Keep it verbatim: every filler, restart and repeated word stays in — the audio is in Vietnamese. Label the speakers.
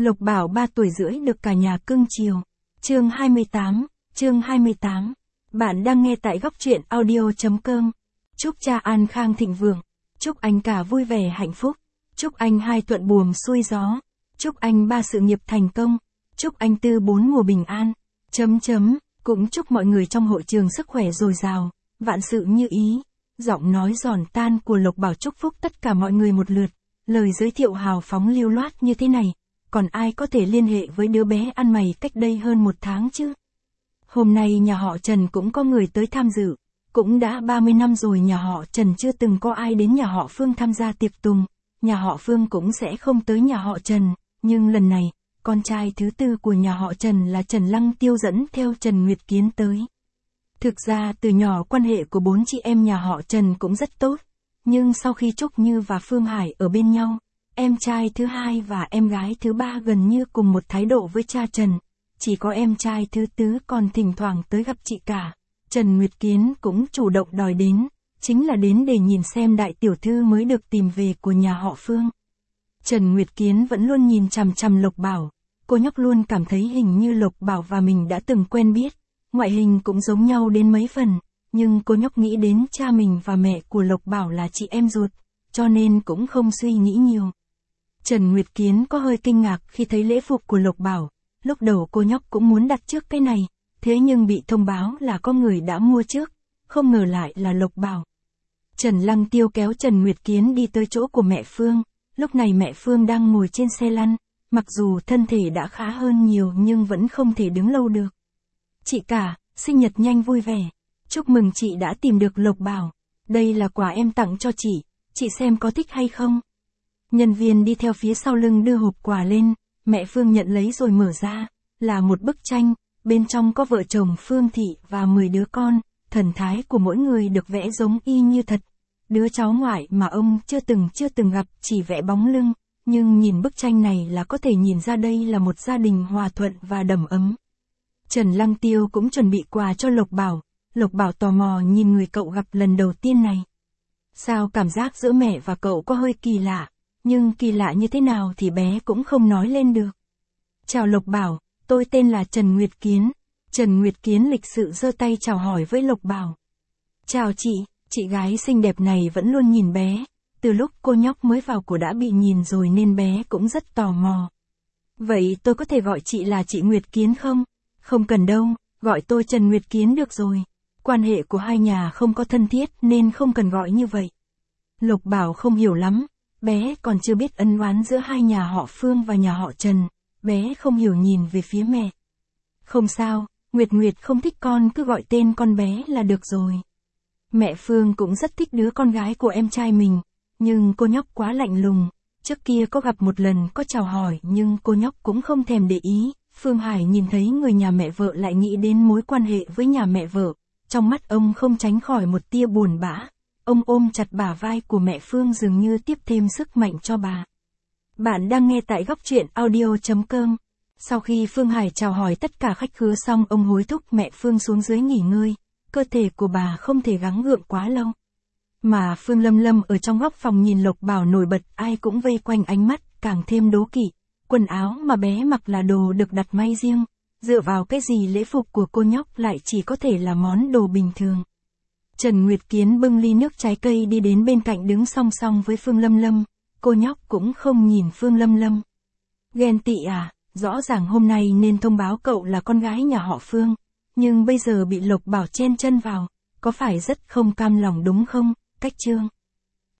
Speaker 1: Lộc Bảo ba tuổi rưỡi được cả nhà cưng chiều. Chương hai mươi tám, chương hai mươi tám. Bạn đang nghe tại góc truyện audio chấm com. Chúc cha an khang thịnh vượng. Chúc anh cả vui vẻ hạnh phúc. Chúc anh hai thuận buồm xuôi gió. Chúc anh ba sự nghiệp thành công. Chúc anh tư bốn mùa bình an. Chấm chấm, cũng chúc mọi người trong hội trường sức khỏe dồi dào, vạn sự như ý. Giọng nói giòn tan của Lộc Bảo chúc phúc tất cả mọi người một lượt. Lời giới thiệu hào phóng lưu loát như thế này, còn ai có thể liên hệ với đứa bé ăn mày cách đây hơn một tháng chứ? Hôm nay nhà họ Trần cũng có người tới tham dự, cũng đã ba mươi năm rồi nhà họ Trần chưa từng có ai đến nhà họ Phương tham gia tiệc tùng, nhà họ Phương cũng sẽ không tới nhà họ Trần, nhưng lần này, con trai thứ tư của nhà họ Trần là Trần Lăng Tiêu dẫn theo Trần Nguyệt Kiến tới. Thực ra từ nhỏ quan hệ của bốn chị em nhà họ Trần cũng rất tốt, nhưng sau khi Trúc Như và Phương Hải ở bên nhau, em trai thứ hai và em gái thứ ba gần như cùng một thái độ với cha Trần, chỉ có em trai thứ tứ còn thỉnh thoảng tới gặp chị cả. Trần Nguyệt Kiến cũng chủ động đòi đến, chính là đến để nhìn xem đại tiểu thư mới được tìm về của nhà họ Phương. Trần Nguyệt Kiến vẫn luôn nhìn chằm chằm Lộc Bảo, cô nhóc luôn cảm thấy hình như Lộc Bảo và mình đã từng quen biết, ngoại hình cũng giống nhau đến mấy phần, nhưng cô nhóc nghĩ đến cha mình và mẹ của Lộc Bảo là chị em ruột, cho nên cũng không suy nghĩ nhiều. Trần Nguyệt Kiến có hơi kinh ngạc khi thấy lễ phục của Lộc Bảo, lúc đầu cô nhóc cũng muốn đặt trước cái này, thế nhưng bị thông báo là có người đã mua trước, không ngờ lại là Lộc Bảo. Trần Lăng Tiêu kéo Trần Nguyệt Kiến đi tới chỗ của mẹ Phương, lúc này mẹ Phương đang ngồi trên xe lăn, mặc dù thân thể đã khá hơn nhiều nhưng vẫn không thể đứng lâu được. Chị cả, sinh nhật nhanh vui vẻ, chúc mừng chị đã tìm được Lộc Bảo, đây là quà em tặng cho chị, chị xem có thích hay không? Nhân viên đi theo phía sau lưng đưa hộp quà lên, mẹ Phương nhận lấy rồi mở ra, là một bức tranh, bên trong có vợ chồng Phương Thị và mười đứa con, thần thái của mỗi người được vẽ giống y như thật. Đứa cháu ngoại mà ông chưa từng chưa từng gặp chỉ vẽ bóng lưng, nhưng nhìn bức tranh này là có thể nhìn ra đây là một gia đình hòa thuận và đầm ấm. Trần Lăng Tiêu cũng chuẩn bị quà cho Lộc Bảo, Lộc Bảo tò mò nhìn người cậu gặp lần đầu tiên này. Sao cảm giác giữa mẹ và cậu có hơi kỳ lạ, nhưng kỳ lạ như thế nào thì bé cũng không nói lên được. Chào Lộc Bảo, tôi tên là Trần Nguyệt Kiến. Trần Nguyệt Kiến lịch sự giơ tay chào hỏi với Lộc Bảo. Chào chị, chị gái xinh đẹp này vẫn luôn nhìn bé, từ lúc cô nhóc mới vào cô đã bị nhìn rồi nên bé cũng rất tò mò. Vậy tôi có thể gọi chị là chị Nguyệt Kiến không? Không cần đâu, gọi tôi Trần Nguyệt Kiến được rồi. Quan hệ của hai nhà không có thân thiết nên không cần gọi như vậy. Lộc Bảo không hiểu lắm, bé còn chưa biết ân oán giữa hai nhà họ Phương và nhà họ Trần, bé không hiểu nhìn về phía mẹ. Không sao, Nguyệt Nguyệt không thích con cứ gọi tên con bé là được rồi. Mẹ Phương cũng rất thích đứa con gái của em trai mình, nhưng cô nhóc quá lạnh lùng, trước kia có gặp một lần có chào hỏi nhưng cô nhóc cũng không thèm để ý. Phương Hải nhìn thấy người nhà mẹ vợ lại nghĩ đến mối quan hệ với nhà mẹ vợ, trong mắt ông không tránh khỏi một tia buồn bã. Ông ôm chặt bả vai của mẹ Phương dường như tiếp thêm sức mạnh cho bà. Bạn đang nghe tại góc truyện audio chấm com. Sau khi Phương Hải chào hỏi tất cả khách khứa xong ông hối thúc mẹ Phương xuống dưới nghỉ ngơi, cơ thể của bà không thể gắng gượng quá lâu. Mà Phương Lâm Lâm ở trong góc phòng nhìn Lộc Bảo nổi bật ai cũng vây quanh ánh mắt, càng thêm đố kỵ. Quần áo mà bé mặc là đồ được đặt may riêng, dựa vào cái gì lễ phục của cô nhóc lại chỉ có thể là món đồ bình thường. Trần Nguyệt Kiến bưng ly nước trái cây đi đến bên cạnh đứng song song với Phương Lâm Lâm, cô nhóc cũng không nhìn Phương Lâm Lâm. Ghen tị à, rõ ràng hôm nay nên thông báo cậu là con gái nhà họ Phương, nhưng bây giờ bị Lộc Bảo chen chân vào, có phải rất không cam lòng đúng không, Cách Trương?